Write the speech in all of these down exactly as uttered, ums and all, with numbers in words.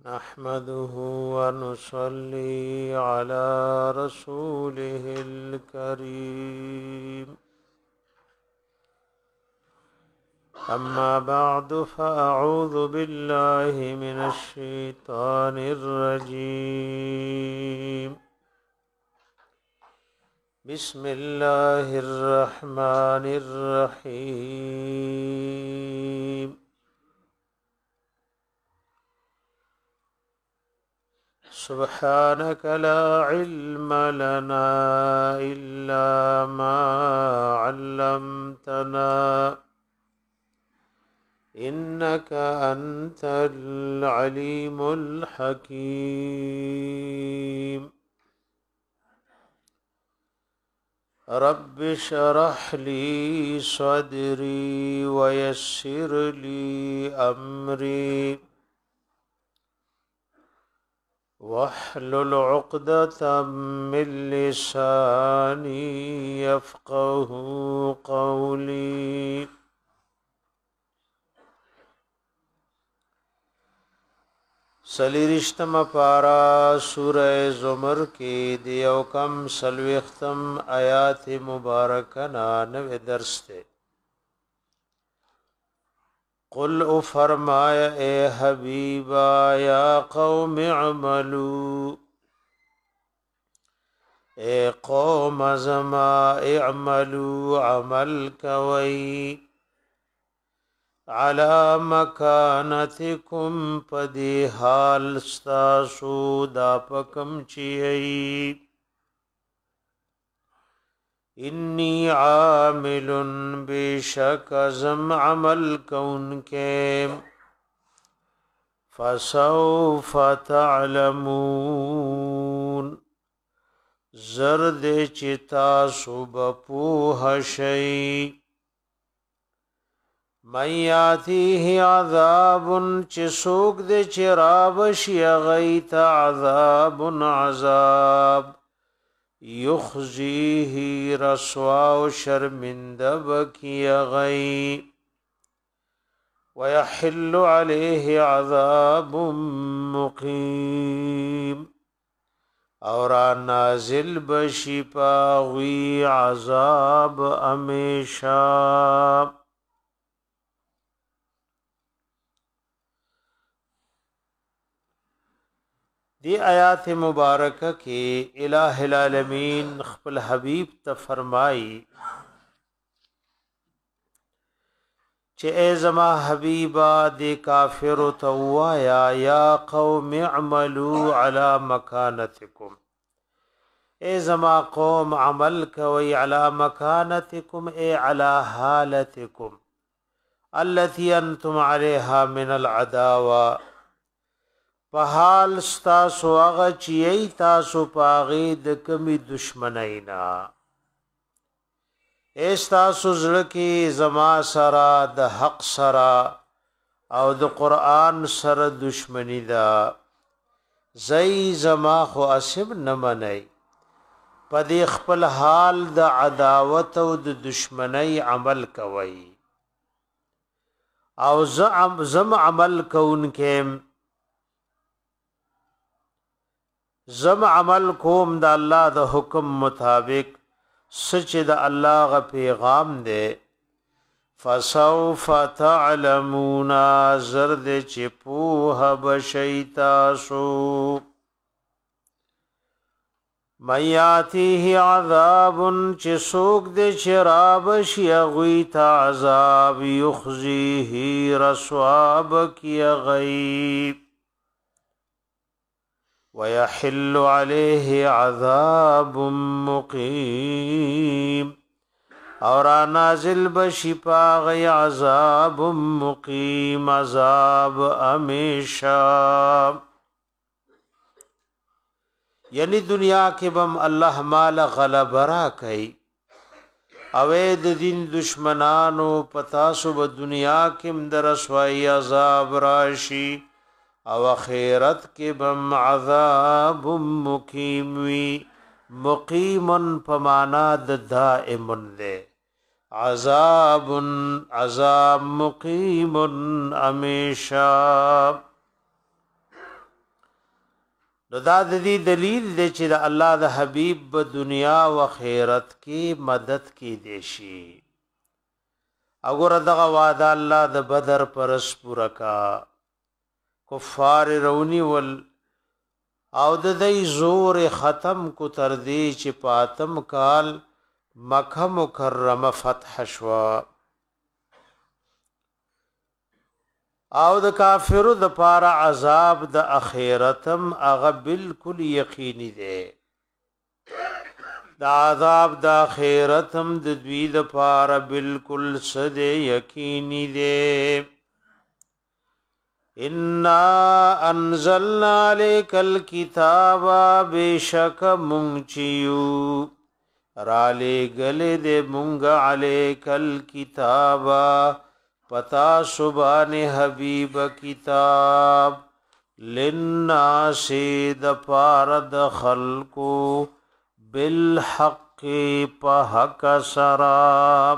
نحمده ونصلي على رسوله الكريم أما بعد فأعوذ بالله من الشيطان الرجيم بسم الله الرحمن الرحيم سبحانك لا علم لنا إلا ما علمتنا إنك أنت العليم الحكيم رب اشرح لي صدري ويسر لي أمري واحلل عقدة من لساني يفقه قولي سلیرشتم پارا سورہ زمر کی دیو کم سلوختم آیات مبارکنا نوے درس تے قل او فرمایا اے حبیبا یا قوم اعملوا اے قوم زما اعملوا عمل کوئی على مكانتكم پدی حال ستاسو دا پکم چیئی انی عامل بشک ازم عمل کون کے فسوف تعلمون زرد چتاسو بپوہ شئی من یاتیه عذاب چسوک دے چرابشی غیت عذاب عذاب یخزیه رسوا و شرمندب کی غی ویحل علیه عذاب مقیم اور نازل بشی پاغی عذاب امیشاب دی آیات مبارکہ کی الہ العالمین خپل حبیب ته فرمائی چې ای زما حبیبا دی کافر توایا یا قوم اعملوا علی مکانتکم ای زما قوم عمل کوي علی مکانتکم ای علی حالتکم التي انتم علیها من العداوه په حال ستاسو هغه چې تاسو پاغې د کمی دشمنینا استاسو زړه کې زما سره د حق سره او د قران سره دشمنی دا زئی زما خو اسب نه منئ په دې خپل حال د عداوت او د دشمنی عمل کوي او زم زم عمل کون کې زم عمل کوم د الله د حکم مطابق سچ د الله غ پیغام دے فسوف تعلمون زرد چپوه بشیتاسو میاتیه عذاب چسوک دے چراب شیغویت عذاب یخزیه رسواب کی غیب ويحل عليه عذاب مقيم اور نازل بشپا غي عذاب مقيم عذاب امیشا یعنی دنیا کې بم الله مال غلب را کوي اوید دین دشمنانو پتا سو دنیا کې درسوای عذاب راشي او خیرت کې بم عذاب مقیم وی مقیم پمانا د دائم دے عذاب عذاب مقیم امیشا نو دا د دې دلیل دی چې د الله د حبیب په دنیا او آخرت کې مدد کې دی شي. اگر دغه وعده الله د بدر پرس پورا کا کفار رونی ول او د دې زور ختم کو تر دې چې پاتم کال مکه مکرمه فتح شوا او د کافرو د پاره عذاب د اخرتم هغه بالکل یقیني دی. د عذاب د اخرتم د دوی د پاره بالکل صد یقیني دی. انا انزلنا عليك الكتاب بشک مونچیو را لے گلے دے مونگا علیک الکتاب پتا سبحان حبیب کتاب للناس دپارد خلقو بالحق پا حق سراب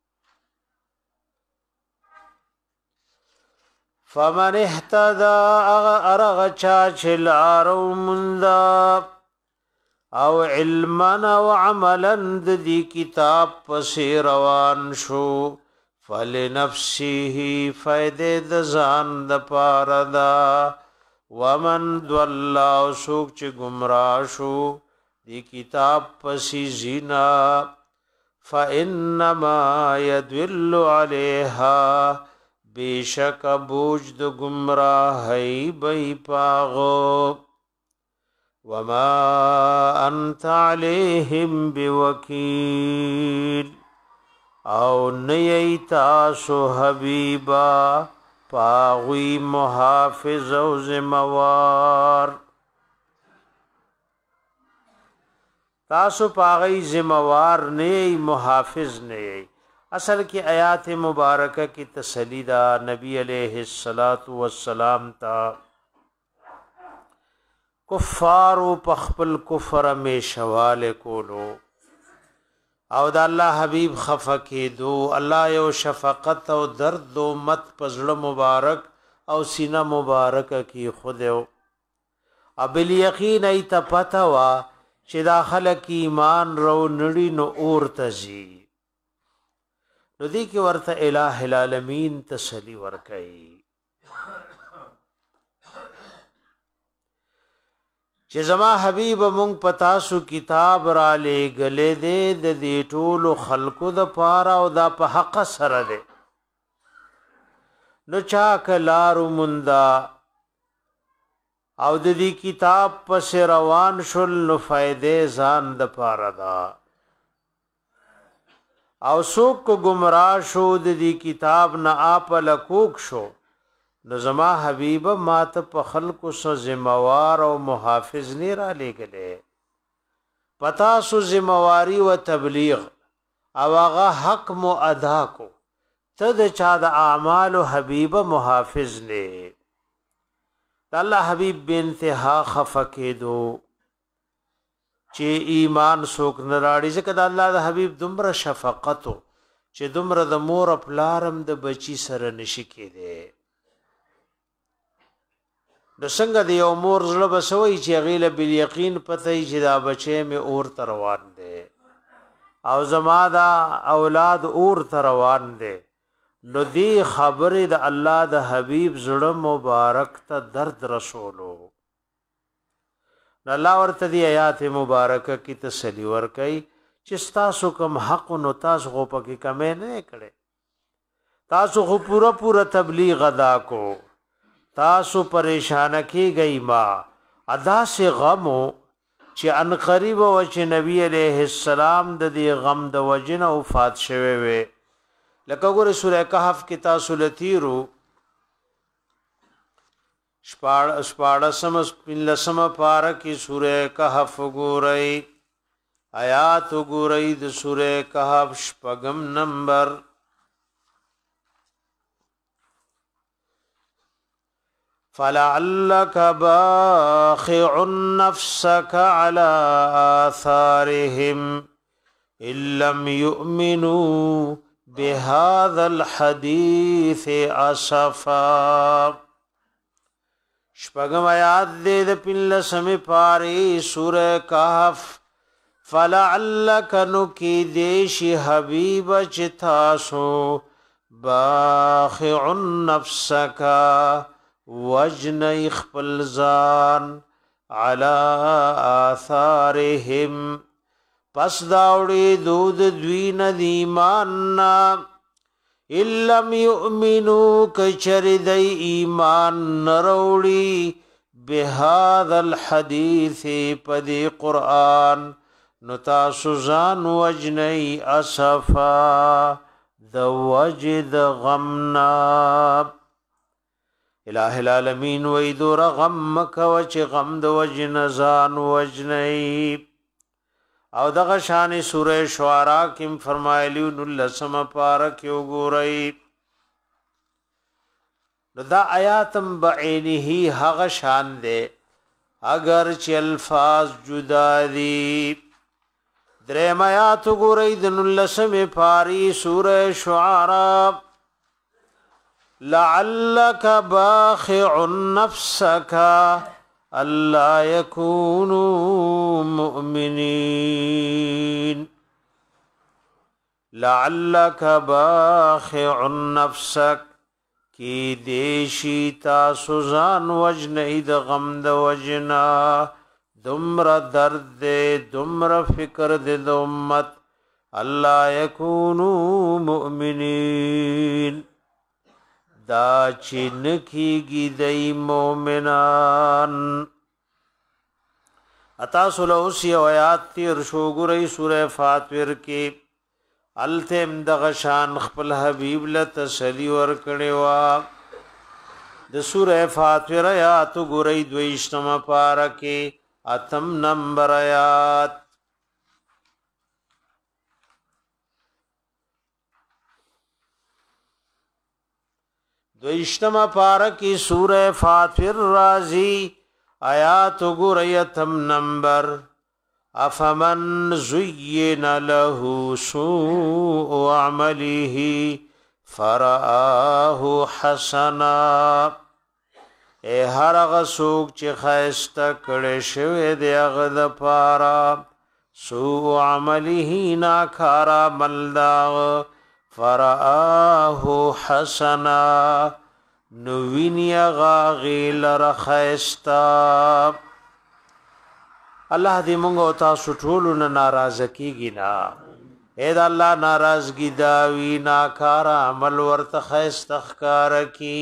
فمن احتدا ارغ چاچل آرو مندا او علمنا و عملا دی کتاب پسی روان شو فلنفسه فیده دزان د پاردا ومن دولا سوک چه گمراه شو دی کتاب پسی زینا فانما يدل علیها بیشک بوج د گمراهی بی پاغو وما انت علیہم بوکیل او نیئی تاسو حبیبا پاغوی محافظ و زموار تاسو پاغی زموار نیئی محافظ نیئی. اصل کی آیات مبارکہ کی تسلیدہ نبی علیہ السلام تا کفارو پخپل کفر میں شوال کولو او دا اللہ حبیب خفقی دو اللہ یو شفقت او درد دو مت پزڑ مبارک او سینہ مبارک کی خودیو ابل یقین ایتا پتا وا چی داخل کی ایمان رو نڑی نو اور تزی نو دی کی ورطا الہ العالمین تسلی ورکئی چې زما حبیب مونږ پتاسو کتاب را لې غلې دې د دې ټولو خلقو د پاره او دا په حق سره ده نو چا کلارو مندا او د دې کتاب پس روان شول نو فائدې ځان د پاره دا او څوک کو گمراه شو د دې کتاب نه اپ لکوک شو نو زما حبیب ما ته په خلقو سو ذمہوار او محافظ نه را لګلې پتا سو ذمہواری و تبلیغ او هغه حق مو ادا کو ته د چا د اعمال حبیب محافظ نه الله حبیب بنتها خفقه دو چې ایمان سوک نراړي ځکه د الله د حبیب دومره شفقت چې دومره د مور پلارم د بچی سره نشي کېده د څنګه د یو مور زړه بسوي چې غیله بل یقین پته چې دا بچي مې اور تروان دي او زما دا اولاد اور تروان دي نو دی خبره د الله د حبیب زړه مبارک ته درد رسولو الله ورته دی آیات مبارکه کی تسلی ورکي چې تاسو کوم حق نو تاسو غو پکې کمې نه کړي تاسو خو پورا پورا تبلیغ ادا کو تاسو پریشان کی گئی ما ادا سے غمو چې ان قریب او چې نبی علیہ السلام د دې غم د وجنه وفات شوه وي لکه ګوره سوره کهف کې تاسو لتیرو شپاړ شپاړ سم پنځم پارا کې سوره کهف ګورئ آیات ګورئ د سوره کهف شپږم نمبر فلعلك باخع نفسك على آثارهم إن لم يؤمنوا بهذا الحديث أسفا شپږم آیات دې د پنځلسمې پارې سورہ کهف فلعلک نو کې دیش حبیب چتاسو باخع نفسک وجن خپل ځان علی آثارهم پس داوړي دود دوی نه دی ایمان الم یؤمنو کچر دی ایمان نروړي بهذا الحديث پدی قرآن نتا سوزان وجنی اسفا د وجد غمنا الہ العالمین ویدور غم کوچ غم د وجن زان وجنی او دغه شان سورہ شعراء کیم فرمایلی نلسم پارک یو ګورئی دا آیاتم بعینه هغه شان دے اگر چې الفاظ جدا دي دریم آیات ګورئ د نلسم پاری سورہ شعراء لعلک باخع نفسک الا يكونوا مؤمنين لعلك باخع نفسك کی دیشی تاسو ځان وجنې د غم د وجنا دمر درد دې دمر فکر دې د امت الله يكونوا مؤمنين دا چین کیږي د مؤمنان اتا سلوسی آیات تیر شو ګورئ سورہ فاطر کې التم دغه شان خپل حبیب له تسلی ور کړي وا د سورہ فاطر آیات ګورئ دویشتمه پارا کې اتم نمبر آیات دویشتمه پارا کې سورہ فاطر رازی آیات ګوریتم نمبر افمن زین له سوء عمله فرآه حسنا اے هر هغه څوک چې خاسته کړي شوی دی هغه د پارا سوء عمله ناکارا ملدا فرآه حسنا نوینی غاغی لرخیستا الله دې مونږ او تاسو ټول نه ناراض کیږي نا اے دا الله ناراضگی دا وی ناکار عمل ورته خیسته ښکار کی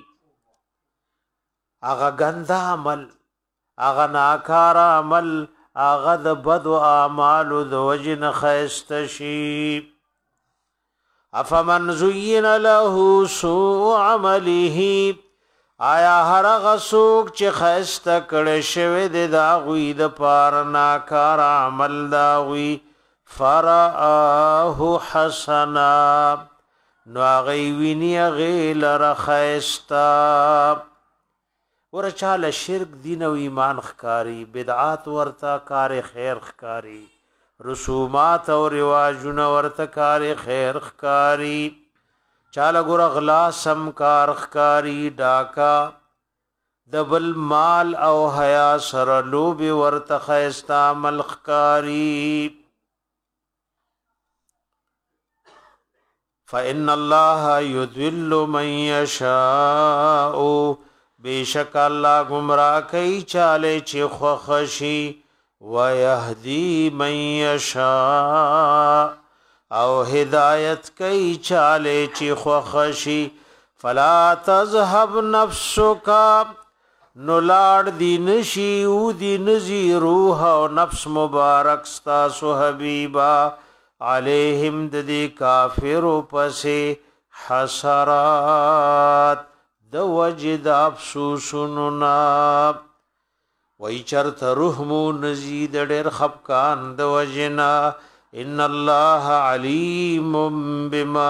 اغه غندا عمل اغه ناکار عمل اغه د بد اعمال د وجن خیسته شی افمن زین له سوء عمله آیا هر غسوک چې خسته کړه شوی د داغوی د پار ناکار عمل داغوی فرآه حسنا نو غی ویني غیل رخستا ورچاله شرک دین او ایمان خکاری بدعات ورتا کار خیر خکاری رسومات او رواجونه ورته کار خیر خکاری چاله ګور غلا سم کار خکاری ډاکا دبل مال او حیا سره لوب ورته خیستا عمل خکاری فإن الله يضل من يشاء بیشک الله گمراه کوي چاله چې خوخشي ويهدي من يشاء او هدایت کوي چاله چې خوخشي فلا تذهب نفسك نولاد دین شي او دین زی روح او نفس مبارک ستا سو حبیبا علیہم ددی کافر پسې حسرات د وجد افسوسنا وای چرت رحمو نزید ډېر خفقان د وجنا ان الله علیم بما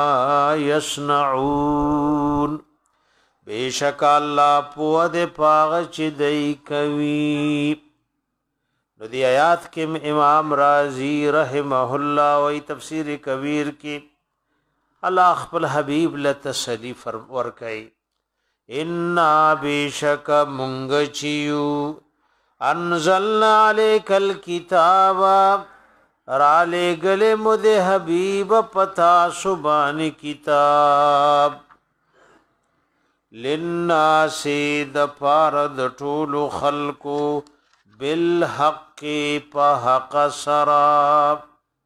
یصنعون بیشک الله په دې پاغ چې دای کوي نو دی آیات کې امام رازی رحمه الله وی تفسیر کبیر کې الله خپل حبیب له تسلی ور کوي ان بیشک منگچیو انزلنا علیک الکتاب را لے گلے مد حبیب پتا سبان کتاب للناس د پارد طول خلقو بالحق په حق سرا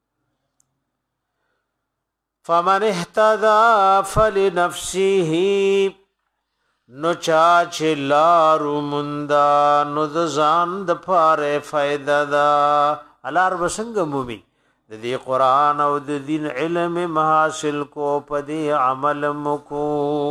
فمن اهتدى فلنفسه نو چاچ لارو مندا نو د ځان د پاره فائدہ دا الار وسنګ مومي د دې قران او د دین علم محاصل کو پدې عمل مکو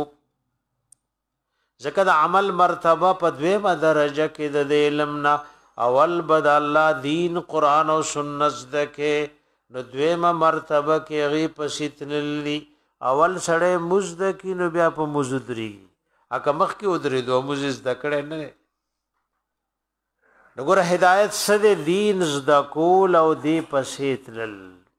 زکه د عمل مرتبه په دویمه درجه کې د علمنا اول بد الله دین قران او سنت دکې نو دویمه مرتبه کې غي پسیتنلی اول سړی مزد کې نو بیا په مزدري اګه مخ کې ودرې دوه مزز دکړې نه نګور هدایت سد دین زدا کول او دی پسیتل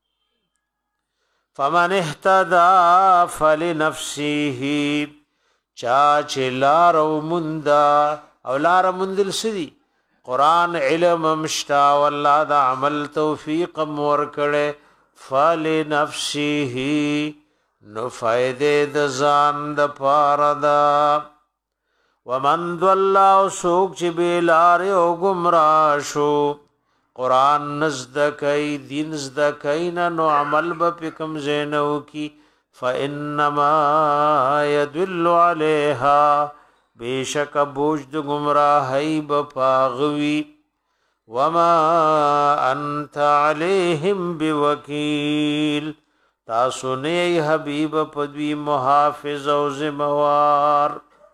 فمن اهتدى فلنفسه چا چلار او مندا او لار مندل سدي قران علم مشتا والله دا عمل توفیق مور کړي فلنفسه نو فائدې د ځان د پاره دا ومن ضل او سوق چې بیلار او گمراه شو قران نزد کای دین زد کین نو عمل به پکم زینو کی فانما يدل عليها بیشک بوج د گمراهی بپاغوی وما انت عليهم بوکیل تاسو نه حبیب پدوی محافظ او ذمہوار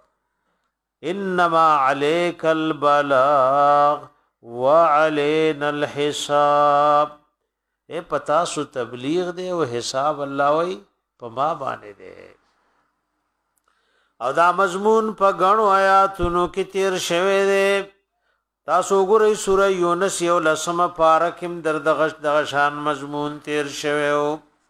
انما عليك البلاغ وعلينا الحساب اے پتا سو تبلیغ دے او حساب الله وای په ما باندې دے او دا مضمون په غنو آیاتونو کې تیر شوه دے تاسو ګورئ سورہ یونس یو لسمه پارکم در دغه دغه شان مضمون تیر شوه او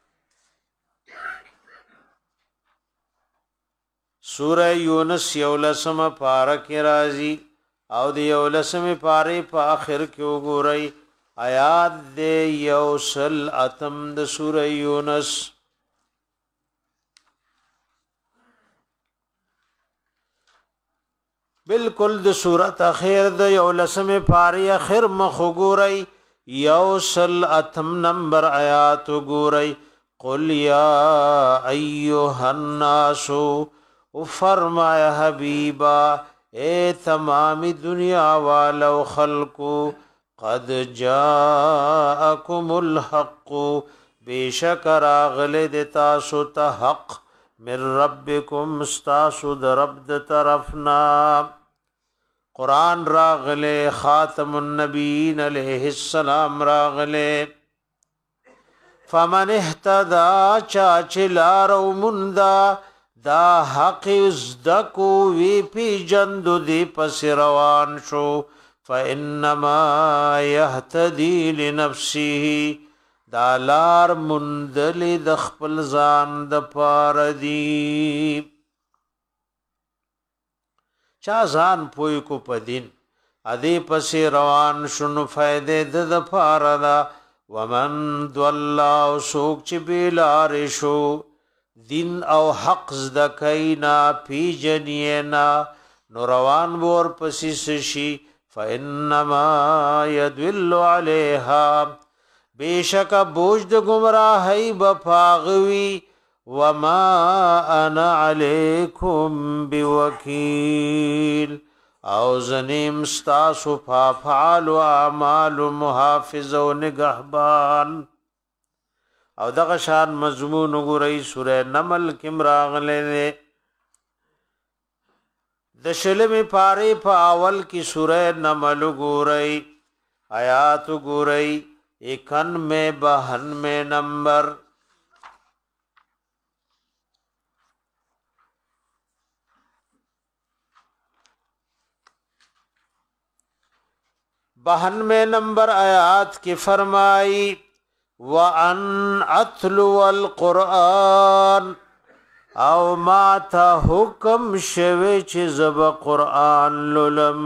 سورہ یونس یولسم پارک رازی او دی یولسم پاری په آخر کې وګورئ آیات دی یوسل اتم د سورہ یونس بالکل د سورۃ اخر د یولسم پاری اخر مخ وګورئ یوسل اتم نمبر آیات وګورئ قل یا ایها الناس او فرمایا حبیبا اے تمام دنیا والو خلقو قد جاءکم الحق بیشک راغل د تاسو ته حق من ربکم استاسو د رب د طرفنا قرآن راغل خاتم النبیین علیہ السلام راغل فمن اهتدى چاچلارو مندا دا حق زدکو وی پی جندو دی پس روان شو فإنما يهتدي لنفسه دا لار مندلی د خپل ځان د پار دی چا ځان پوی کو پدین ادی پس روان شنو فائدې د د پار دا ومن ضل سوق چ بیلار شو دین او حق زدکینا پی جنینا نو روان بور پسیس شی فإنما يدل عليها بیشک بوج د گمراهی بفاغوی وما انا علیکم بوکیل او زنیم ستاسو فافعال و اعمال محافظ و نگهبان او دغه شان مضمون وګورئ سورہ نمل کې راغلي د شلمې پاره په اول کې سورہ نمل وګورئ آیات وګورئ اکانوے بہانوے نمبر بہانوے نمبر آیات کی فرمائی وَأَنْ أَتْلُوَ الْقُرْآنَ او ما ته حکم شوی چې زب قرآن لولم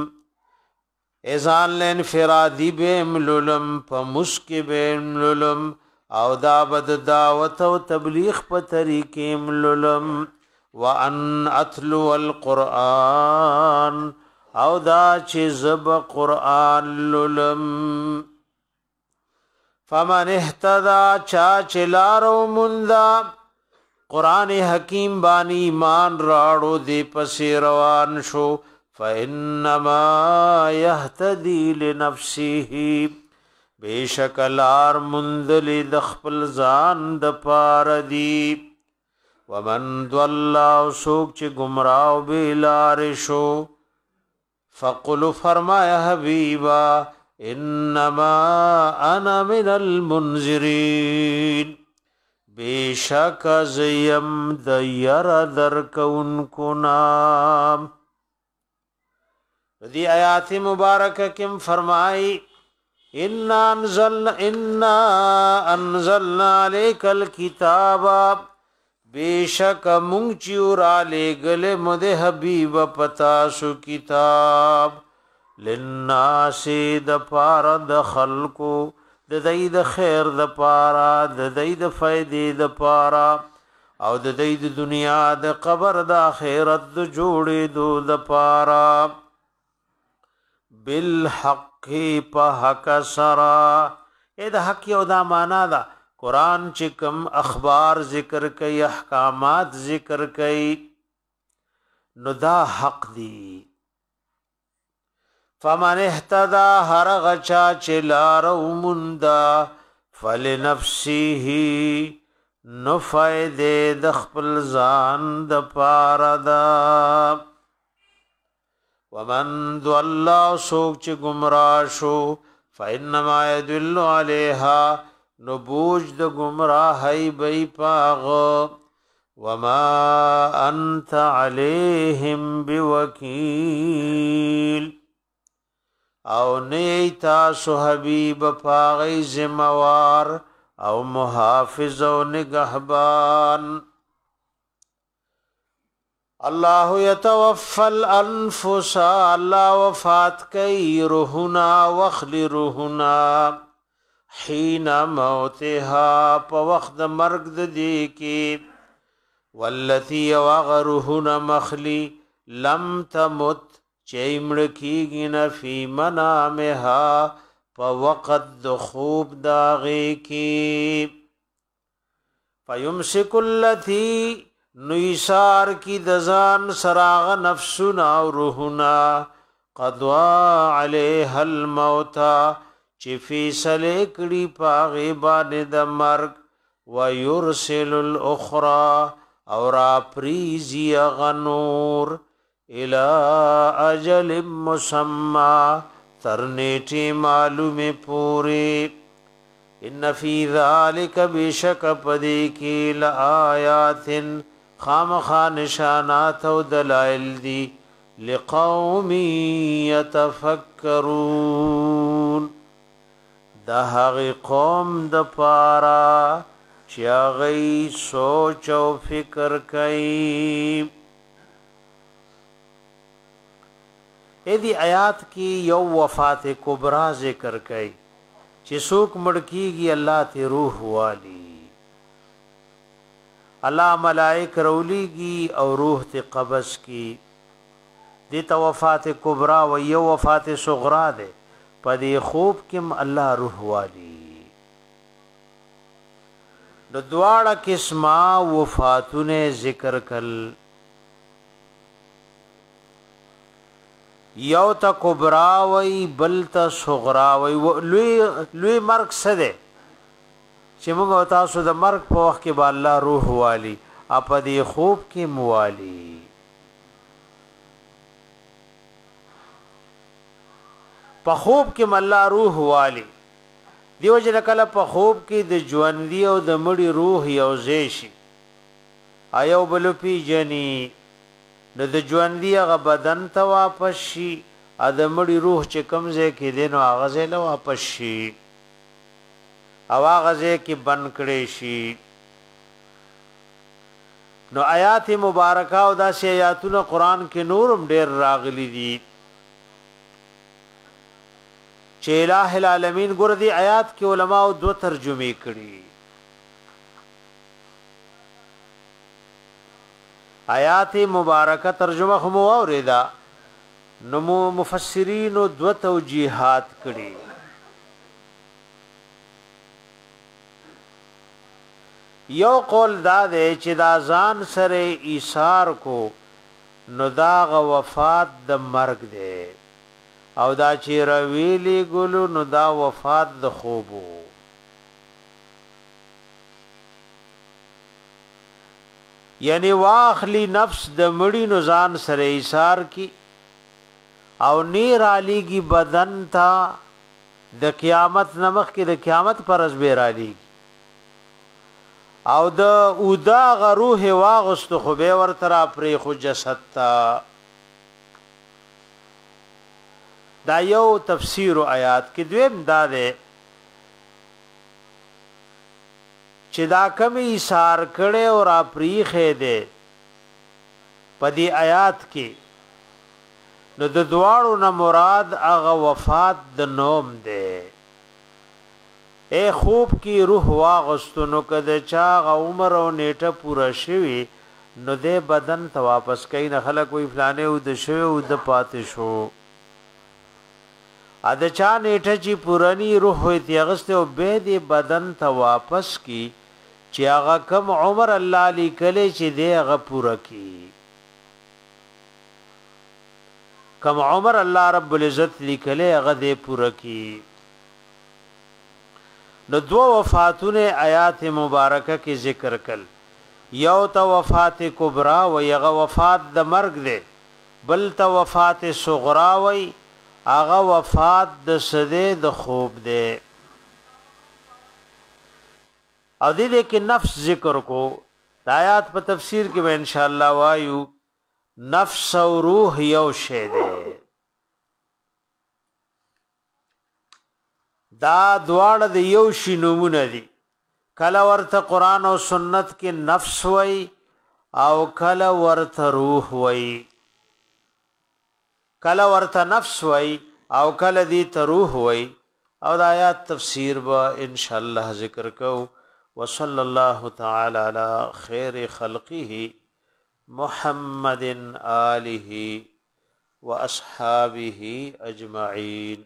ازان لین فرادی بیم لولم پا مسکی بیم لولم او دا بد دعوت و تبلیغ پا طریقیم لولم وان اتلو القرآن او دا چې زب قرآن لولم فمن اهتدى چا چلارو مندا قرآن حکیم بانی ایمان راړو دی پسی روان شو فإنما يهتدي لنفسه بیشک لار مندلی د خپل ځان د پار دی ومن ضل سوک چې گمراو بیلار شو فقل فرمایا حبیبا انما انا من المنذرین بیشک زیم د ير درکون کو نام دی آیات مبارکہ کم فرمائی انا انزلنا انا انزلنا علیک الکتاب بیشک مونږ چورا لګل مده حبیب پتا سو کتاب للناس د پار د خلقو د دای د خیر د پارا د دای د فائدې د پارا او د دای د دنیا د قبر د آخرت د جوړې دو د پارا بالحق په حق سرا اې د حق یو دا معنا ده قران چې کوم اخبار ذکر کوي احکامات ذکر کوي نو دا حق دی فمن اهتدى هر غچا چلارو مندا فلنفسه نو فائدې د خپل ځان د پاره دا ومن ضل سوک چ گمراه شو فانما يدل عليها نبوج د گمراهي بي پاغ وما انت عليهم بوکیل او نیتا سو حبیب پاغی زموار او محافظ و نگهبان اللہ یتوفى الانفس اللہ وفات کئی روحنا وخل روحنا حین موتها پا وقت مرگ دی کی واللتی وغرهنا مخلی لم تمت چیمڑ کی گنا فی منامها پا وقت د خوب داغی کی فیمسک اللتی نویسار کی دزان سراغ نفسنا و روحنا قدوا علیها الموتا چی فیصلے کڑی پاغی بانی د مرگ ویرسل الاخرى اور اپریزی غنور الى اجل مسمى ترنیٹی معلوم پوری ان فی ذالک بشک پدی کی لآیات خامخا نشانات و دلائل دی لقوم یتفکرون دا هغی قوم د پارا چیا غی سوچ و فکر کئی ایدی آیات کی یو وفات کبرا ذکر کئی چی سوک مڑکی گی اللہ تی روح والی اللہ ملائک رولی گی او روح تی قبض کی دیتا وفات کبرا و یو وفات صغرا دے پا دی خوب کم اللہ روح والی دو دوارا کسما وفاتون ذکر کل یو تا کبرا وی بل تا صغرا وی لوی لوی مرگ سده چې موږ تاسو د مرگ په وخت کې با الله روح والی اپا دی خوب کې موالی په خوب کې الله روح والی دیو جن کله په خوب کې د ژوندۍ او د مړي روح یو ځای شي ایو بل پی جنی نو د ژوندۍ هغه بدن ته واپس شي ا د مړي روح چې کمزې کې دینو هغه ځای له واپس شي او هغه ځای کې بند کړي شي نو آیات مبارکه او داسې آیاتونه قران کې نورم ډېر راغلي دي چې الٰه العالمین ګور دي آیات کې علما او دو ترجمه کړي آیات مبارکه ترجمه هم اوریدا نو مفسرین دو توجیهات کړي یو قول دا دی چې دا ځان سره ایثار کو نو دا غ وفات د مرګ دی او دا چې رویلی ګلو نو دا وفات د خوبو یعنی واخلی نفس د مړی نو ځان سره ایثار کی او نیر علی کی بدن تا د قیامت نمخ کې د قیامت پر از بیر علی او د اودا غروح واغست خو به ور تر پرې خو جسد تا دا یو تفسیر آیات کې دویم دا ده چې دا کمی ایثار کړي او را پریخه ده پدی آیات کې نو د دواړو نه مراد هغه وفات د نوم ده اے خوب کی روح واغستونو کده چا غ عمر او نیټه پورا شوی نو دې بدن ته واپس کین خلک وی فلانه او د شو او د پاتې شو ا د چا نیټه چې پورانی روح وي تیغسته او به دې بدن ته واپس کی چې هغه کم عمر الله لیکلی چې دې هغه پورا کی کم عمر الله رب العزت لیکلی هغه دې پورا کی نو دو وفاتونه آیات مبارکه کې ذکر کړل یو ته وفات کبرا و یغه وفات د مرګ ده بل ته وفات صغرا و هغه وفات د سده د خوب ده او دې کې نفس ذکر کو د آیات په تفسیر کې به ان شاء الله وایو نفس او روح یو شی ده دا دواړه د یو شی نومونه دي کله ورته قران او سنت کې نفس وای او کله ورته روح وای کله ورته نفس وای او کله دی ته روح وای او د آیات تفسیر به ان شاء الله ذکر کو وصلی الله تعالی علی خیر خلقه محمد آله واصحابه اجمعین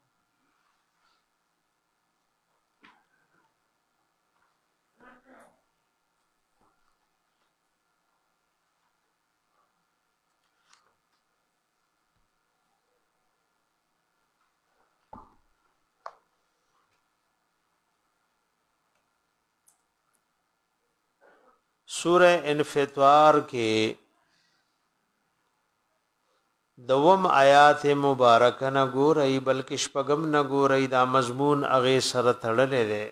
سورہ انفطار کے دوم آیات مبارکه نه ګورئ بلکې شپږم نه ګورئ دا مضمون هغه سره تړلې ده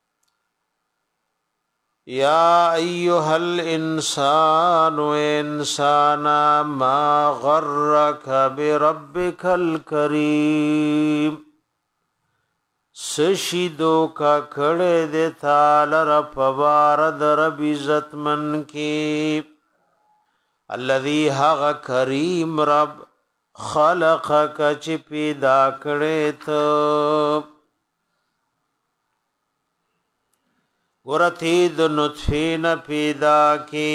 یا ایها الانسان انسان ما غرک بربک الکریم سشیدو کا کھڑے دے تالر پوار در بیزت من کی الذی حق کریم رب خلق کا چی پیدا کھڑے تو گرتی دو نطفین پیدا کی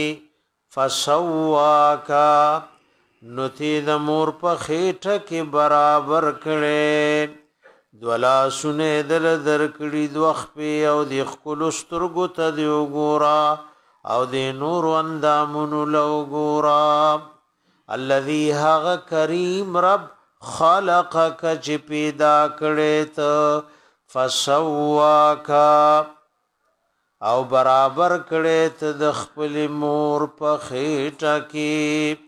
فسواکا نتی دمور پا خیٹھ کی برابر کھڑے دولا سنے دل درکڑی دوخ پی او دی خکلو سترگو تا دیو گورا او دی نور اندامونو لو گورا الذي حق کریم رب خلقک چی پیدا کڑیت فسواکا او برابر کڑیت دخپل مور پا خیٹا کی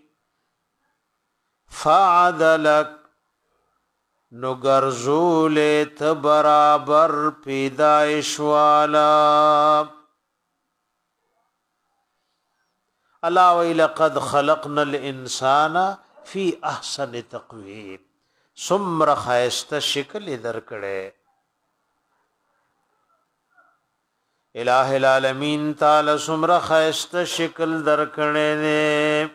فعدلک نو گرزولیت برابر پیدائش والا اللہ وی لقد خلقنا الانسان فی احسن تقویم سمر خیست شکل در کڑے الہ العالمین تعالی سمره خیست شکل درکړې نه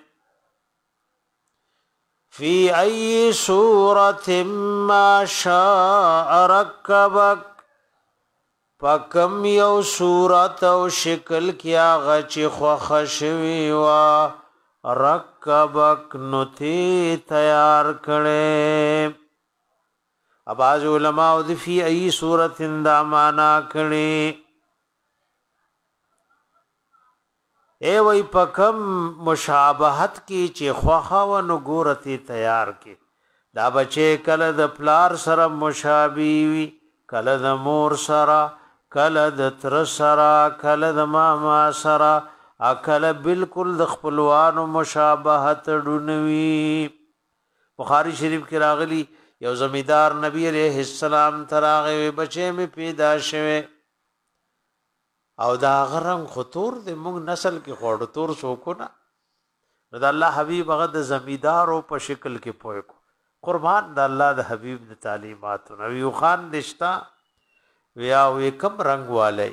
فی ای صورت ما شاء رکبک پکم یو صورت او شکل کیا غچ خوخ شوی وا رکبک نتی تیار کړي اباز علماء د فی ای صورت دا معنا کړي ای وای پکم مشابهت کی چې خوخه و نو ګورتی تیار کی دا بچي کله د پلار سره مشابي وي کله د مور سره کله د تر سره کله د ماما سره اکل بالکل د خپلوانو مشابهت ډونوي بخاری شریف کې راغلی یو زمیدار نبی علیہ السلام تراغه بچي می پیدا شوه او دا غرم خطور د موږ نسل کې خوړ تور شوکو نه نو د الله حبیب هغه د زمیدارو په شکل کې پوي کو قربان د الله د حبیب د تعلیمات نو یو خان دشتا ویا وې کم رنگ والي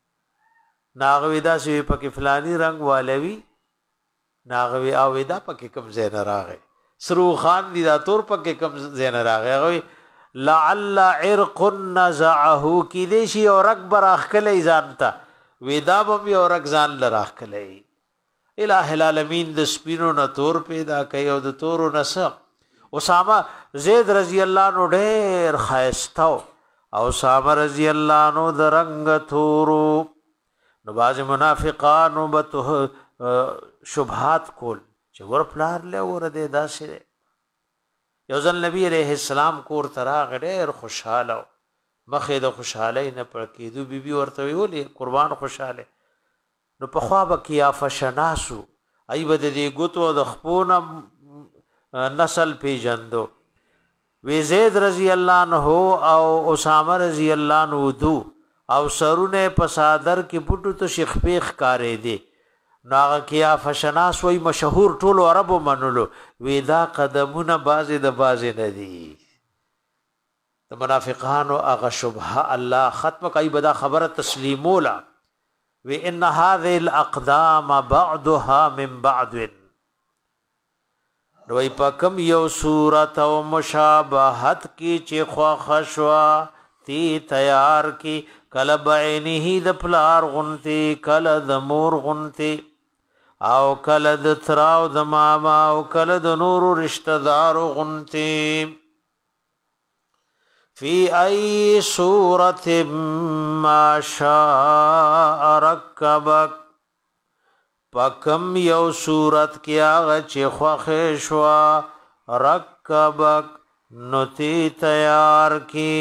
ناغوی دا سی پکې فلانی رنگ والوی ناغوی او دا پکې کم زین راغی سرو خان دی دا تور پکې کم زین راغی غوی لعل عرق نزعه کی دیشی اور اکبر اخکلی ځانتا ودا بم اور اگزان لراخکلی الہ العالمین د سپینو نه تور پیدا کوي او د تورو نس اسامه زید رضی الله عنه ډېر خایستاو او اسامه رضی الله عنه د رنگ تورو نو باز منافقانو به شبهات کول چې ور پلار له ور دې داسې یو ځل نبی عليه السلام کور تراغ ډېر خوشاله مخې د خوشحالۍ نه پر کېدو بیبي ورته ویلې قربان خوشاله نو په خوا به کیا فشناسو ای بد دې ګوتو د خپونه نسل پیجندو وی زید رضی الله عنه او اسامه رضی الله عنه دو او سرونه په صادر کې پټو ته شیخ پیخ کارې دي ناغه کیا فشناس وای مشهور ټول عربو منلو ودا قدمونه بازي د بازي ندي د منافقانو هغه شبهه الله ختم کوي بدا خبره تسلیمولا و ان هذه الاقدام بعضها من بعض روي پکم یو صورت او مشابهت کی چې خوا خشوا تی تیار کی کله بعینه د پلار غنتی کله د مور غنتی او کله د تراو د ماما او کله د نور رشتہ دار غنتی فی ای صورت ما شاء رکبک پکم یو صورت کیا غچ خوخه شوا رکبک نتی تیار کی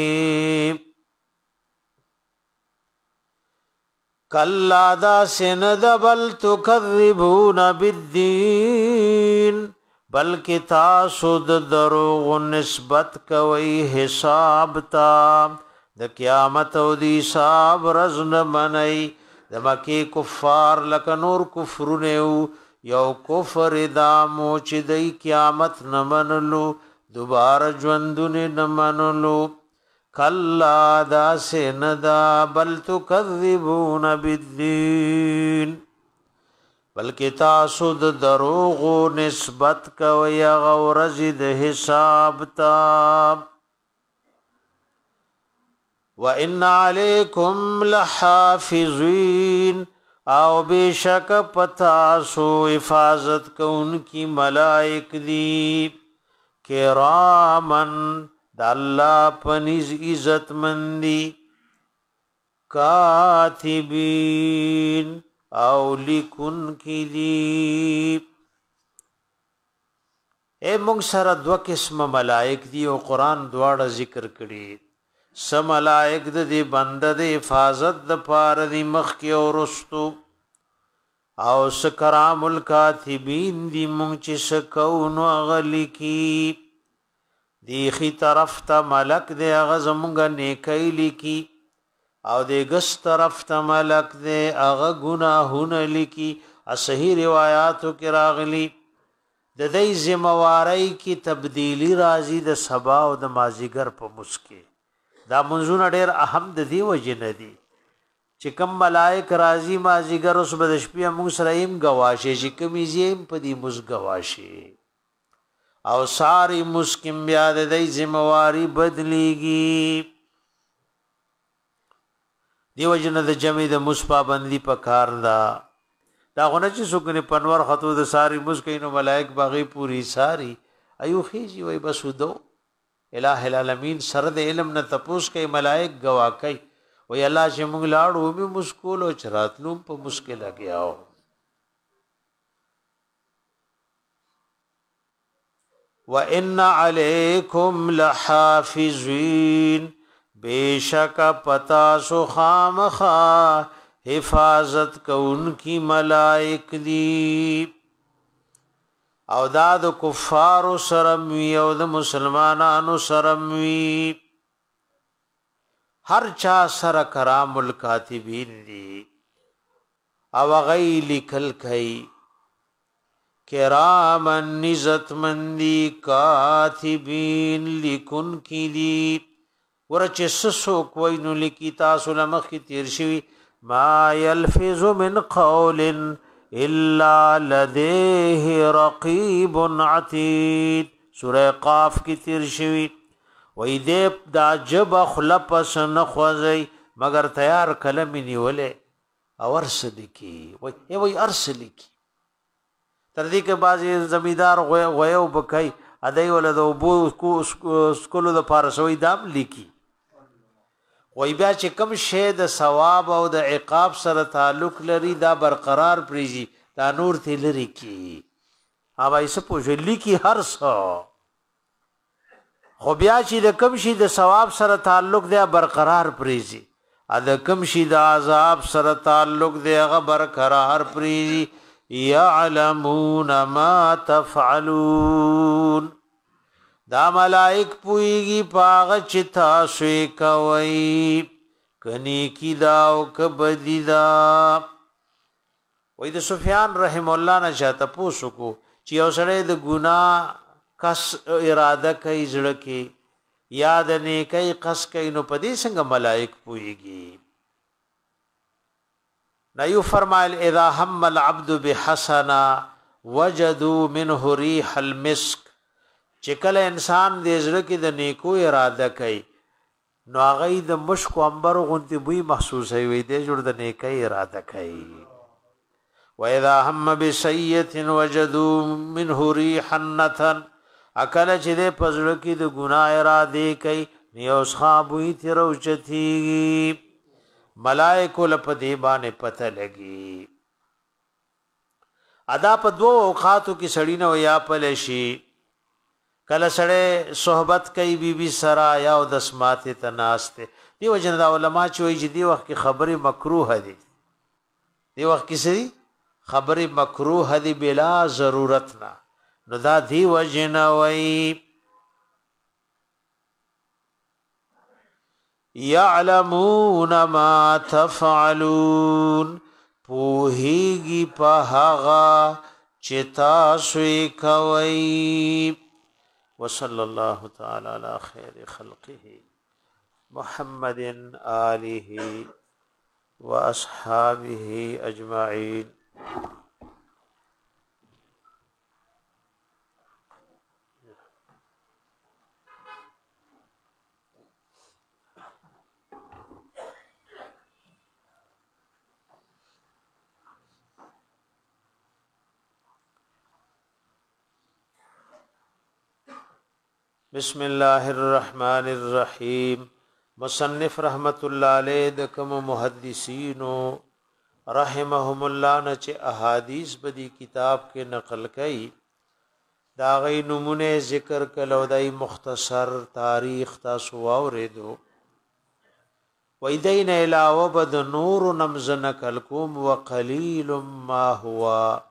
کلا دا سند بل تکذبون بالدین بلکہ تاسو د دروغ نسبت کوي حساب تا د قیامت او دی حساب رزن منئی د مکی کفار لک نور کفرونه یو کفر دامو چې د قیامت نه منلو دوباره ژوندونه نه منلو کلا دا سندا بل تکذبون بالدین بلکہ تاسو د دروغ نسبت کوي غورز د حساب تا وان علیکم لحافظین او بشک پتاسو حفاظت کون کی ملائک دی کرامن د الله پنځ عزت مندي کاتبین او لیکن کی دی اے مونږ سره دو قسم ملائک دی او قران دواړه ذکر کړي سم ملائک د دې بنده د حفاظت د پاره دی مخ کې او رستو او سکرام الکاتبین دی مونږ چې سکو نو غلی کی دی خي طرف ته ملک دی هغه زمونږ نیکي لیکي او دی ګس طرف ته ملک دی هغه ګناهونه لیکي صحیح روایتو کې راغلي د دې ذمہواری کی تبدیلی راځي د سبا او د مازیګر په مسکه دا منځونه ډېر اهم د دی وجه نه دي چې کم ملائک راضی ما زیګر اوس بد شپې موږ سره ایم گواشه چې کمی زیم په دې مز گواشه او ساری مسکم بیا د دې ذمہواری بدلیږي دیو جن د جمع د مصپا بندي په کار دا دا غونه چې سګنه پنور خطو د ساری مسکینو ملائک باغی پوری ساری ایو خيږي وای بس ودو الہ العالمین سر د علم نه تپوس کوي ملائک گوا کوي وای الله چې موږ لاړو به مشکول او چراتلو په مشکل لګیاو وان علیکم لحافظین بیشک پتا سو خامخا حفاظت کون کی ملائک دی او دا د کفار سرم وی او د مسلمانانو سرم وی هر چا سر کرام الکاتبین دی او غی لکل کئی کرامن نزت مندی کاتبین لکن کی دی ورچ سسو کوئی نو لکی تاسو لمخ کی تیر شوی ما یلفظ من قول الا لديه رقیب عتید سورہ قاف کی تیر شوی وی دیب دا جب خلپس نخوزی مگر تیار کلمی نیولے او ارسل کی وی وی ارسل کی تردی کے بعضی زمیدار غویو بکای ادائی ولدو بو سکولو دا پارسوی دام لیکی وی بیا چې کم شی د ثواب او د عقاب سره تعلق لري دا برقرار پریږي دا نور ته لري کی اوبه یې سپوږلی کی هر څو خو بیا چې د کم شي د ثواب سره تعلق دی برقرار پریږي ا د کم شي د عذاب سره تعلق دی هغه برقرار پریږي یعلمون ما تفعلون دا ملائک پویږي پاغه چې تاسو کوي کني کی دا او کبدی دا وې د سفیان رحم الله نه چاته پوسو کو چې اوسړې د ګنا کس اراده کوي زړه کې یاد نه کوي قص کوي نو پدې څنګه ملائک پویږي نو یو فرمایل اذا هم العبد بحسنا وجدوا منه ريح المسك چې کله انسان د زړه کې د نیکو اراده کوي نو هغه د مشک او انبر غونتی بوی محسوس وي د جوړ د نیکي اراده کوي واذا هم بسيئه وجدوا منه ريحا نتن اکل چې د پزړه کې د ګناه اراده کوي نیو صحابوي تر اوچتي ملائکه لپاره باندې پته لګي ادا په دوه اوقاتو کې سړی نه یا پلشي کله سړی صحبت کوي بی بی سرا یا د اسمات تناسته دی وجنه د علماء چوي چې دی وخت کې خبره مکروه دي دی وخت کې سړي خبره مکروه دي بلا ضرورت نه نو دا دی وجنه وای یعلمون ما تفعلون پوهیږي په هغه چې تاسو کوي وصلى الله تعالى على خير خلقه محمد آله وأصحابه أجمعين بسم الله الرحمن الرحیم مصنف رحمت الله علیه د کوم محدثینو رحمهم الله نه چې احادیث بدی کتاب کې نقل کړي دا غي نمونه ذکر کلو دای مختصر تاریخ تاسو اوریدو ویدین علاوه بد نور نمزن کلکم وقلیل ما هو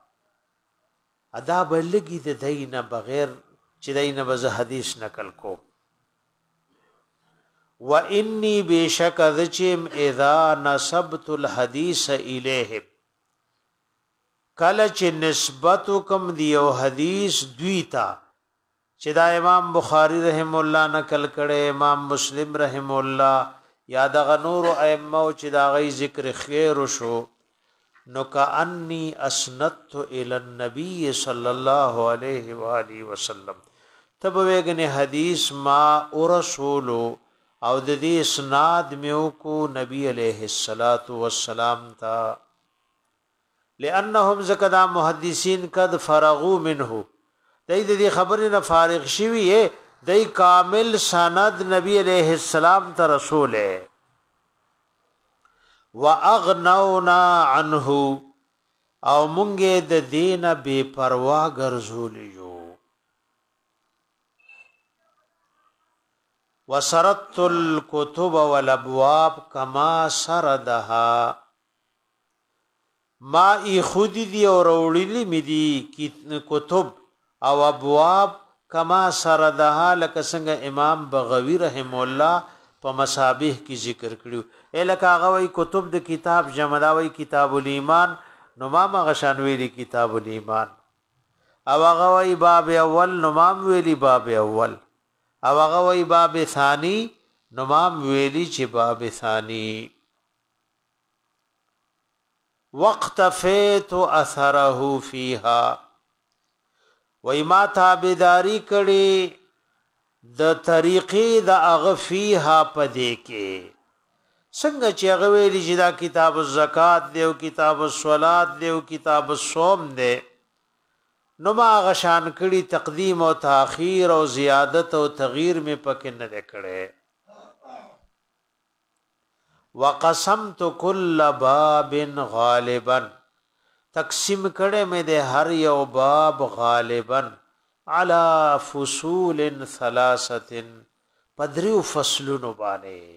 ادا بلګی د دینه بغیر چې دینه بز حدیث نقل کو و انی بشک ذچم اذا نسبت الحديث الیه کله چې نسبت کوم دیو حدیث دویتا چې دا امام بخاری رحم الله نقل کړي امام مسلم رحم الله یا دغه نور ائمه چې دا غي ذکر خیر شو نو کأنی اسندت الى النبي صلی الله علیه و آله وسلم تب وګنه حدیث ما او رسول او د دې اسناد میو کو نبی علیہ الصلات والسلام تا لانهم زکدا محدثین قد فرغوا منه دای دې خبرې نه فارغ شوی دای کامل سند نبی علیہ السلام ته رسول ہے واغنونا عنه او مونږه د دین بے پروا ګرځولیو وسرت الكتب والابواب كما سردها ما ای خود دی او وروړلی می دی کتب او ابواب کما سردها لکه څنګه امام بغوی رحم الله په مصابیح کی ذکر کړو الکه غوی کتب د کتاب جمداوی کتاب الایمان نو ما غشان ویلی کتاب الایمان او غوی باب اول نو ما ویلی باب اول او غوی باب ثانی نو ما ویلی چې باب ثانی وقتفیت اثره فیها وای ما تابعداری کړي د طریقې د اغفیها پدې کې څنګه چې هغه ویلي چې دا کتاب الزکات دی او کتاب الصلات دی او کتاب الصوم دی نو ما غشان کړي تقدیم او تاخير او زیادت او تغییر می پکې نه کړي وقسمت كل باب غالبا تقسیم کړه مې د هر یو باب غالبا على فصول ثلاثه پدریو فصلونو باندې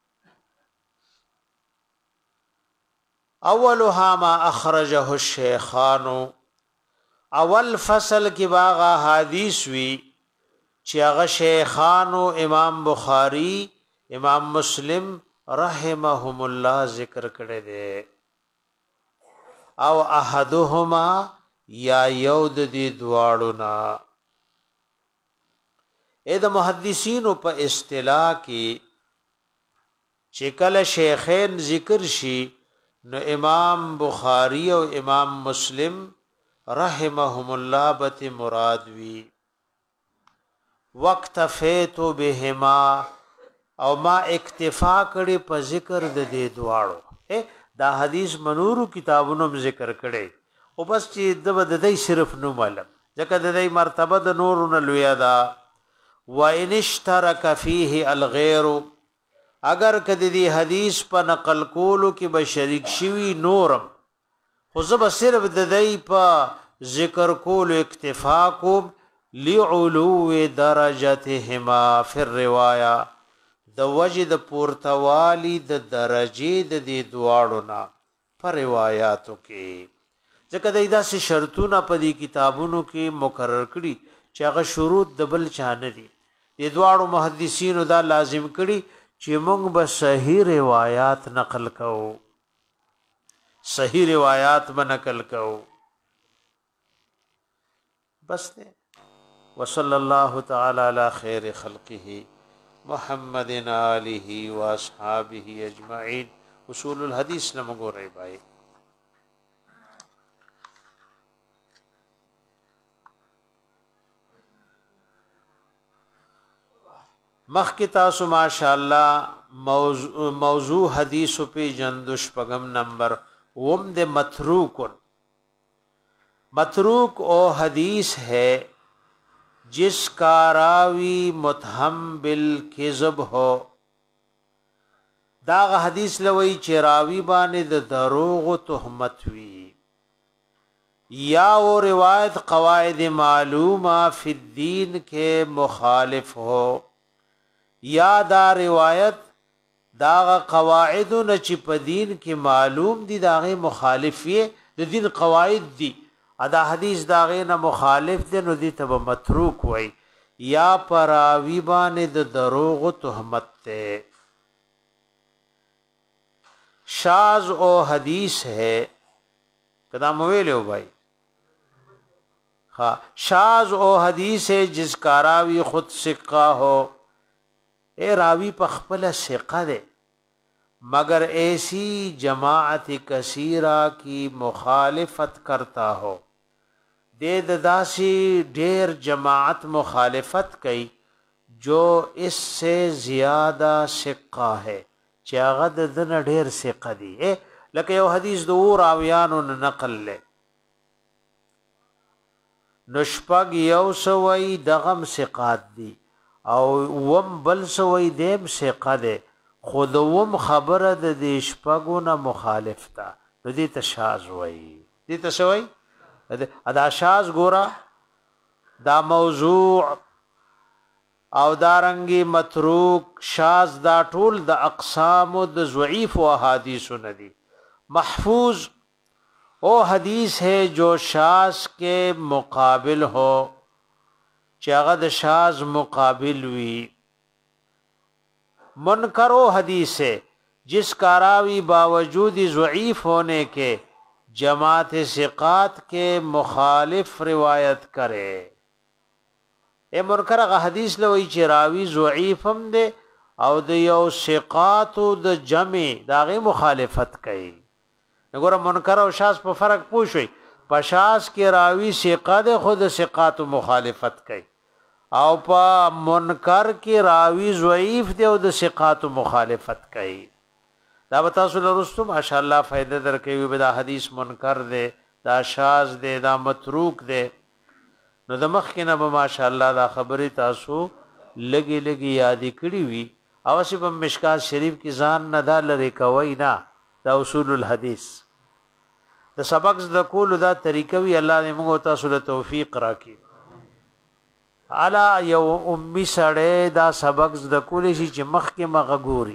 اولها ما اخرجه الشيخان اول فصل کې باغه حدیث وی چې هغه شیخانو امام بخاری امام مسلم رحمهم الله ذکر کړی دی او احدهما یا یود دی دواړو نا اې د محدثینو په اصطلاح کې چې کله شیخین ذکر شي نو امام بخاری او امام مسلم رحمهم الله بت مراد وی وقت فیتو بهما او ما اکتفا کړي په ذکر د دې دواړو دا حدیث منورو کتابونو ذکر کړي او بس چې د بددای صرف نو معلوم ځکه د دې مرتبه د نورونو لویا دا و ان اشترک فیه الغیر اگر کدی دی حدیث په نقل کولو کې به شریک شوی نورم خو زب صرف د دې په ذکر کولو اکتفا کو لعلو درجتهما فی الروايه د وجد پورتوالی د درجه د دې دواړو نا پر روایتو کې ځکه د داسې شرطونه په دې کتابونو کې مقرر کړي چې هغه شروط د بل چانه دي د دواړو محدثینو دا لازم کړي چې موږ به صحیح روایت نقل کوو صحیح روایت به نقل کوو بس ده وصلی الله تعالی علی خیر خلقه محمد آله و اصحابه اجمعین اصول الحدیث نمگو رہے بھائی مخی تاسو ماشاءاللہ موضوع, موضوع حدیث پی جندش پگم نمبر وم دے متروکن متروک او حدیث ہے جس کا راوی متهم بالکذب ہو داغ حدیث لوی چې راوی باندې د دروغ او تهمت وی یا او روایت قواعد معلومه فی الدین کے مخالف ہو یا دا روایت داغ قواعد نه چې په دین کې معلوم دي داغه مخالف وي د دین قواعد دي ادا حدیث داغه نه مخالف دي نو دي ته متروک وای یا پراوی باندې د دروغ او تهمت ته شاذ او حدیث ہے قدام ویلو بھائی ہاں شاذ او حدیث ہے جس کا راوی خود ثقہ ہو اے راوی په خپل ثقه ده मगर ऐसी जमात कसीरा की मुखालिफत करता हो दे दासी ढेर जमात मुखालिफत कई जो इससे ज्यादा सिक्का है चागद दन ढेर सिक्का दी ए लके यो हदीस दूर आवियान नकल ले नशपग यौ सवई दगम सिकात दी او وم بل سوی دیم سیقه ده خود وم خبره ده دی شپگونه مخالف تا نو دی تا شاز وی دی تا سوی ادا شاز گورا دا موضوع او دارنگی متروک شاز دا ټول د اقسام د ضعیف و احادیث ندی محفوظ او حدیث ہے جو شاز کے مقابل ہو چاغد شاز مقابل وی منکر و حدیث ہے جس کا راوی باوجود ضعیف ہونے کے جماعت ثقات کے مخالف روایت کرے اے منکر غ حدیث لوی چې راوی ضعیف هم دے او د یو ثقات د جمع داغه مخالفت کوي وګوره منکر او شاذ په فرق پوښوي پشاس کې راوی ثقه د خود ثقات مخالفت کوي او په منکر کې راوی ضعیف دی او د ثقات مخالفت کوي دا بتا سول رستم ماشاءالله فائدہ درکوي به دا حدیث منکر دی دا شاذ دی دا متروک دی نو د مخ کې نه به ماشاءالله دا خبره تاسو لګي لګي یاد کړی وي او چې په مشکات شریف کې ځان نه دا لري کوي نه دا اصول الحديث د سبق د کول دا طریقه وی الله دې موږ تاسو له توفیق راکړي الا یو امي سړی دا سبق د کول شي چې مخ کې مغګوري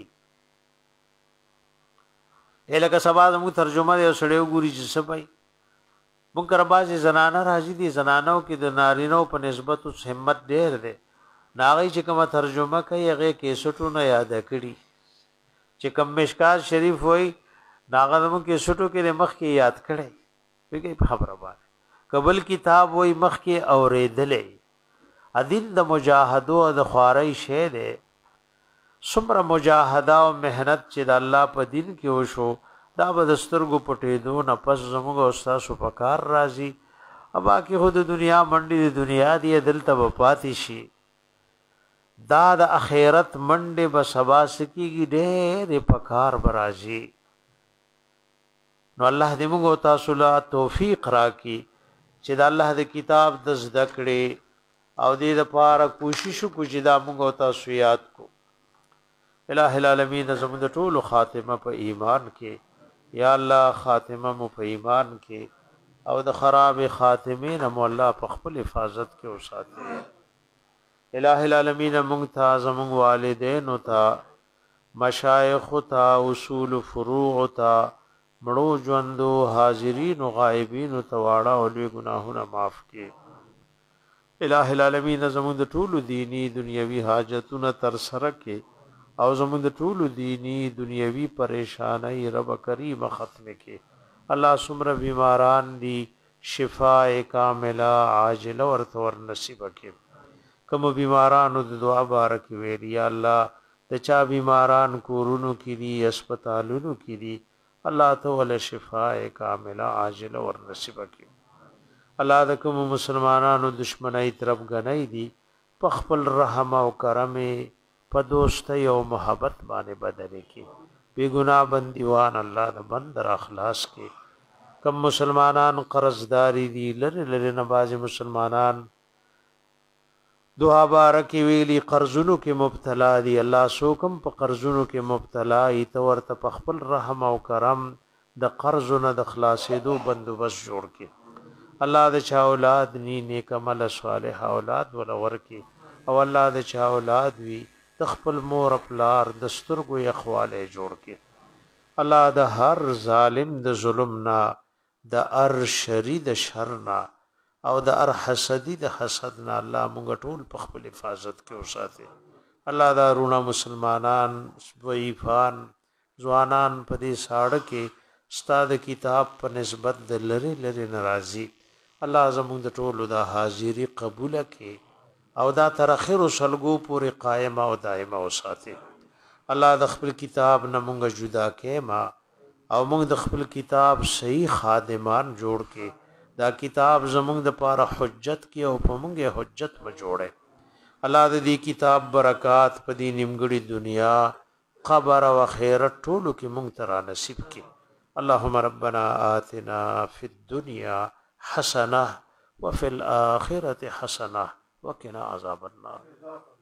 الکه سبا موږ ترجمه یو سړی وګوري چې سبای مونږ کربازي زنانه راځي دي زنانو کې د نارینو په نسبت او همت ډېر دی ناغي چې کومه ترجمه کوي هغه کیسټونه یاد کړي چې کوم مشکات شریف وای ناغه مو کیسټو کې مخ کې یاد کړي ویګي خبره باندې قبل کتاب وای مخ کې اورېدلې ادین د مجاهدو او د خواري شه دی څومره مجاهده او مهنت چې د الله په دین کې وشو دا به دسترګو پټې دو نه پس زموږ استاد سو پکار راځي ابا کې خود دنیا منډي د دنیا دی دلته وپاتې شي دا د اخرت منډه به سبا سکیږي ډېر پکار برازي نو الله دې موږ تاسو له توفیق راکړي چې د الله د کتاب د زده کړې او دې لپاره کوشش وکړو چې دا موږ تاسو یاد کو الہ العالمین زموږ ټول خاتمه په ایمان کې یا الله خاتمه مو په ایمان کې او د خراب خاتمین مو الله په خپل حفاظت کې وساتي الہ العالمین مونږ ته زموږ والدین او ته مشایخ او ته اصول فروع او ته مړو ژوندو حاضرین او غایبین او ته واړه او لوی ګناهونه معاف کړي الہ العالمین زموږ د ټول دینی دنیوي حاجتونه تر سره کې او زموږ د ټول دینی دنیوي پریشانای رب کریم ختم کې الله سمره بیماران دی شفاء کامله عاجله ورته ور نصیب کې کوم بیمارانو د دعا بارک ویل یا الله د چا بیماران کورونو کې دي هسپتالونو کې دي الله ته ول شفاء کامله عاجله ور نصیب کې الله د کوم مسلمانانو دشمنی طرف غنۍ دي په خپل رحم او کرم په دوستۍ او محبت باندې بدل کی بے گناہ بندیوان الله د بندر اخلاص کې کم مسلمانان قرضداري دي لری لری نواز مسلمانان دعا بارکی ویلی قرضونو کې مبتلا دي الله سوکم په قرضونو کې مبتلا ای تور ته په خپل رحم او کرم د قرضونو د خلاصېدو بندوبست جوړ کې الله د چا اولاد ني نیک عمل صالح اولاد ولور کې او الله د چا اولاد وی د خپل مور پلار د سترګو یخواله جوړ کې الله د هر ظالم د ظلم نه د ار شری د شر نه او د ار حسدی د حسد نه الله مونږ ټول په خپل حفاظت کې وساتي الله دا رونه مسلمانان ضعیفان ځوانان په دې ساړه کې استاد کتاب په نسبت د لری لری ناراضي الله زموږ د ټولو د حاضری قبول کړي او دا تر اخر سلګو پورې قائم او دائم او ساتي الله د خپل کتاب نه مونږ جدا کې ما او مونږ د خپل کتاب صحیح خادمان جوړ کې دا کتاب زمونږ د پاره حجت کې او په مونږه حجت ما جوړه الله دې کتاب برکات په دې نیمګړي دنیا قبر او خیرت ټولو کې مونږ ترا نصیب کې اللهم ربنا آتنا في الدنيا حسنه وفي الاخره حسنه وقنا عذاب النار